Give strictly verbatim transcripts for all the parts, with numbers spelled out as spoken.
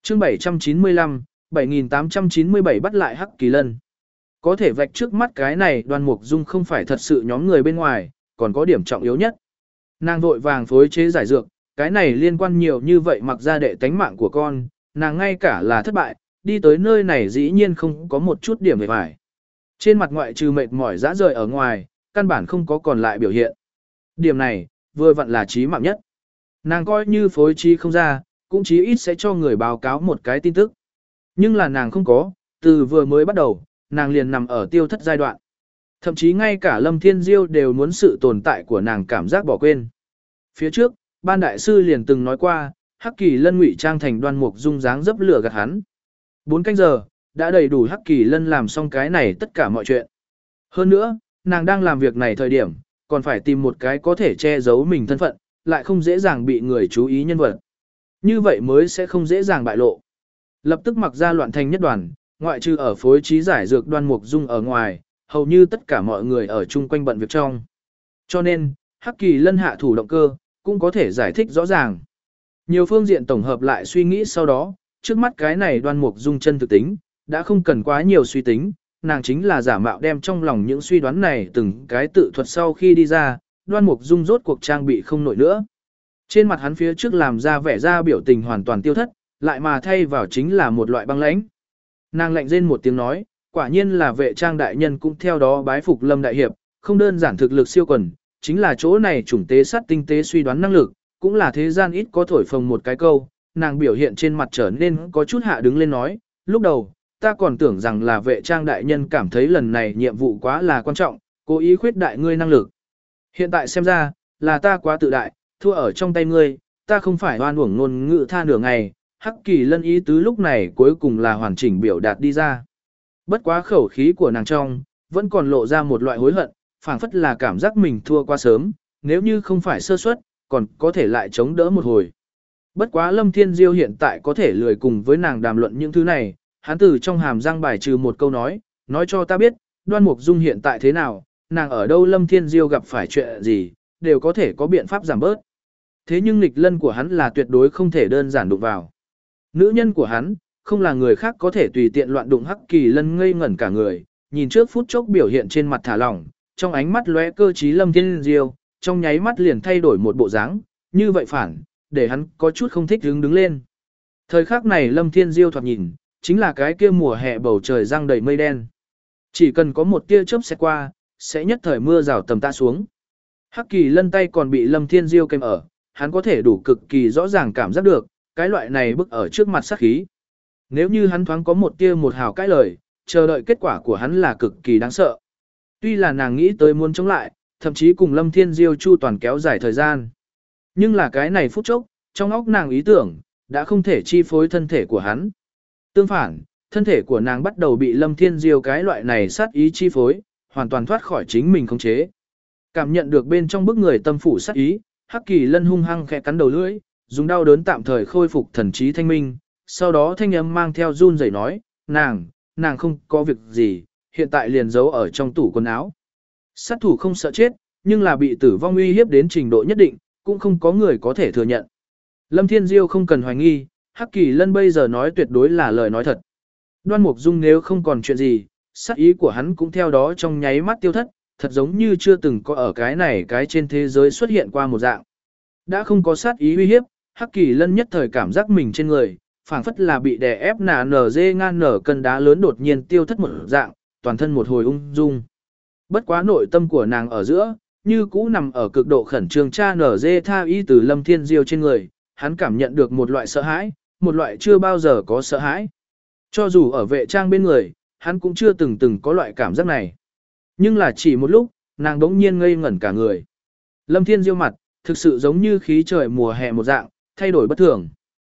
chương bảy trăm chín mươi lăm, bảy nghìn tám trăm chín mươi bảy bắt lại Hắc Kỳ Lân. Có thể vạch trước mắt cái này Đoan Mục Dung không phải thật sự nhóm người bên ngoài, còn có điểm trọng yếu nhất. Nàng vội vàng phối chế giải dược, cái này liên quan nhiều như vậy mặc ra đệ tánh mạng của con, nàng ngay cả là thất bại, đi tới nơi này dĩ nhiên không có một chút điểm về phải. Trên mặt ngoại trừ mệt mỏi dã rời ở ngoài, căn bản không có còn lại biểu hiện. Điểm này, vừa vặn là chí mạng nhất. Nàng coi như phối trí không ra, cũng chí ít sẽ cho người báo cáo một cái tin tức. Nhưng là nàng không có, từ vừa mới bắt đầu, nàng liền nằm ở tiêu thất giai đoạn. Thậm chí ngay cả Lâm Thiên Diêu đều muốn sự tồn tại của nàng cảm giác bỏ quên. Phía trước, ban đại sư liền từng nói qua, Hắc Kỳ Lân ngụy trang thành Đoan Mục Dung dáng dấp lửa gạt hắn. Bốn canh giờ, đã đầy đủ Hắc Kỳ Lân làm xong cái này tất cả mọi chuyện. Hơn nữa, nàng đang làm việc này thời điểm, còn phải tìm một cái có thể che giấu mình thân phận, lại không dễ dàng bị người chú ý nhân vật. Như vậy mới sẽ không dễ dàng bại lộ. Lập tức mặc ra loạn thành nhất đoàn, ngoại trừ ở phối trí giải dược Đoan Mục Dung ở ngoài, hầu như tất cả mọi người ở chung quanh bận việc trong. Cho nên, Hắc Kỳ Lân hạ thủ động cơ, cũng có thể giải thích rõ ràng. Nhiều phương diện tổng hợp lại suy nghĩ sau đó, trước mắt cái này Đoan Mục Dung chân thực tính, đã không cần quá nhiều suy tính, nàng chính là giả mạo đem trong lòng những suy đoán này từng cái tự thuật sau khi đi ra, Đoan Mục Dung rốt cuộc trang bị không nổi nữa. Trên mặt hắn phía trước làm ra vẻ ra biểu tình hoàn toàn tiêu thất, lại mà thay vào chính là một loại băng lãnh. Nàng lạnh rên một tiếng nói, quả nhiên là vệ trang đại nhân cũng theo đó bái phục Lâm đại hiệp, không đơn giản thực lực siêu quần, chính là chỗ này chủng tế sát tinh tế suy đoán năng lực, cũng là thế gian ít có thổi phồng một cái câu, nàng biểu hiện trên mặt trở nên có chút hạ đứng lên nói, lúc đầu, ta còn tưởng rằng là vệ trang đại nhân cảm thấy lần này nhiệm vụ quá là quan trọng, cố ý khuyết đại ngươi năng lực. Hiện tại xem ra, là ta quá tự đại, thua ở trong tay ngươi, ta không phải oan uổng ngôn ngữ tha nửa ngày, Hắc Kỳ Lân ý tứ lúc này cuối cùng là hoàn chỉnh biểu đạt đi ra. Bất quá khẩu khí của nàng trong, vẫn còn lộ ra một loại hối hận, phảng phất là cảm giác mình thua quá sớm, nếu như không phải sơ suất, còn có thể lại chống đỡ một hồi. Bất quá Lâm Thiên Diêu hiện tại có thể lười cùng với nàng đàm luận những thứ này, hắn từ trong hàm răng bài trừ một câu nói, nói cho ta biết, Đoan Mục Dung hiện tại thế nào, nàng ở đâu Lâm Thiên Diêu gặp phải chuyện gì, đều có thể có biện pháp giảm bớt. Thế nhưng nghịch lân của hắn là tuyệt đối không thể đơn giản đụng vào. Nữ nhân của hắn, không là người khác có thể tùy tiện loạn đụng Hắc Kỳ Lân ngây ngẩn cả người, nhìn trước phút chốc biểu hiện trên mặt thả lỏng, trong ánh mắt lóe cơ trí Lâm Thiên Diêu, trong nháy mắt liền thay đổi một bộ dáng, như vậy phản, để hắn có chút không thích đứng đứng lên. Thời khắc này Lâm Thiên Diêu thoạt nhìn, chính là cái kia mùa hè bầu trời răng đầy mây đen. Chỉ cần có một tia chớp sẽ qua, sẽ nhất thời mưa rào tầm tạ xuống. Hắc Kỳ Lân tay còn bị Lâm Thiên Diêu kèm ở, hắn có thể đủ cực kỳ rõ ràng cảm giác được, cái loại này bức ở trước mặt sát khí. Nếu như hắn thoáng có một tia một hào cái lời, chờ đợi kết quả của hắn là cực kỳ đáng sợ. Tuy là nàng nghĩ tới muốn chống lại, thậm chí cùng Lâm Thiên Diêu chu toàn kéo dài thời gian. Nhưng là cái này phút chốc, trong óc nàng ý tưởng, đã không thể chi phối thân thể của hắn. Tương phản, thân thể của nàng bắt đầu bị Lâm Thiên Diêu cái loại này sát ý chi phối, hoàn toàn thoát khỏi chính mình khống chế. Cảm nhận được bên trong bức người tâm phủ sát ý, Hắc Kỳ Lân hung hăng khẽ cắn đầu lưỡi, dùng đau đớn tạm thời khôi phục thần trí thanh minh, sau đó thanh âm mang theo run rẩy nói, nàng, nàng không có việc gì, hiện tại liền giấu ở trong tủ quần áo. Sát thủ không sợ chết, nhưng là bị tử vong uy hiếp đến trình độ nhất định, cũng không có người có thể thừa nhận. Lâm Thiên Diêu không cần hoài nghi, Hắc Kỳ Lân bây giờ nói tuyệt đối là lời nói thật. Đoan Mục Dung nếu không còn chuyện gì, sát ý của hắn cũng theo đó trong nháy mắt tiêu thất, thật giống như chưa từng có ở cái này cái trên thế giới xuất hiện qua một dạng. Đã không có sát ý uy hiếp, Hắc Kỳ Lân nhất thời cảm giác mình trên người, phảng phất là bị đè ép nà nở dê ngan nở cân đá lớn đột nhiên tiêu thất một dạng, toàn thân một hồi ung dung. Bất quá nội tâm của nàng ở giữa, như cũ nằm ở cực độ khẩn trương cha nở dê tha y từ Lâm Thiên Diêu trên người, hắn cảm nhận được một loại sợ hãi, một loại chưa bao giờ có sợ hãi. Cho dù ở vệ trang bên người, hắn cũng chưa từng từng có loại cảm giác này. Nhưng là chỉ một lúc, nàng đống nhiên ngây ngẩn cả người. Lâm Thiên Diêu mặt, thực sự giống như khí trời mùa hè một dạng, thay đổi bất thường.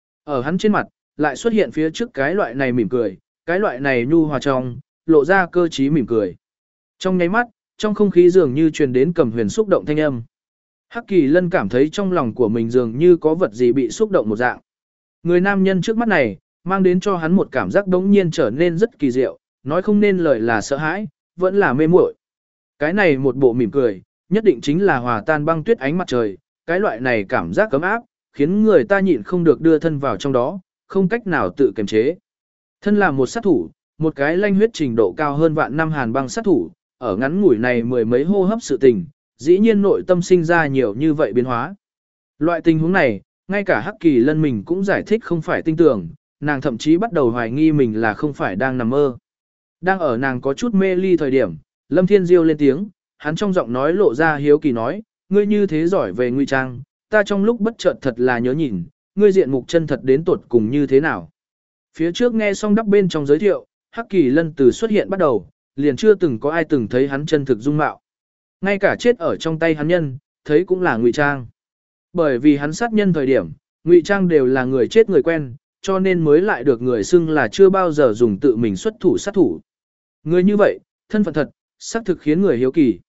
Ở hắn trên mặt, lại xuất hiện phía trước cái loại này mỉm cười, cái loại này nhu hòa trong, lộ ra cơ trí mỉm cười. Trong nháy mắt, trong không khí dường như truyền đến cầm huyền xúc động thanh âm. Hắc Kỳ Lân cảm thấy trong lòng của mình dường như có vật gì bị xúc động một dạng. Người nam nhân trước mắt này, mang đến cho hắn một cảm giác đống nhiên trở nên rất kỳ diệu, nói không nên lời là sợ hãi, vẫn là mê muội. Cái này một bộ mỉm cười, nhất định chính là hòa tan băng tuyết ánh mặt trời, cái loại này cảm giác cấm áp, khiến người ta nhịn không được đưa thân vào trong đó, không cách nào tự kiềm chế. Thân là một sát thủ, một cái lanh huyết trình độ cao hơn vạn năm hàn băng sát thủ, ở ngắn ngủi này mười mấy hô hấp sự tình, dĩ nhiên nội tâm sinh ra nhiều như vậy biến hóa. Loại tình huống này, ngay cả Hắc Kỳ Lân mình cũng giải thích không phải tin tưởng, nàng thậm chí bắt đầu hoài nghi mình là không phải đang nằm mơ. Đang ở nàng có chút mê ly thời điểm, Lâm Thiên Diêu lên tiếng, hắn trong giọng nói lộ ra hiếu kỳ nói, ngươi như thế giỏi về ngụy trang, ta trong lúc bất chợt thật là nhớ nhìn, ngươi diện mục chân thật đến tột cùng như thế nào. Phía trước nghe xong đắp bên trong giới thiệu, Hắc Kỳ Lân từ xuất hiện bắt đầu, liền chưa từng có ai từng thấy hắn chân thực dung mạo. Ngay cả chết ở trong tay hắn nhân, thấy cũng là ngụy trang. Bởi vì hắn sát nhân thời điểm, ngụy trang đều là người chết người quen, cho nên mới lại được người xưng là chưa bao giờ dùng tự mình xuất thủ sát thủ. Người như vậy, thân phận thật, xác thực khiến người hiếu kỳ.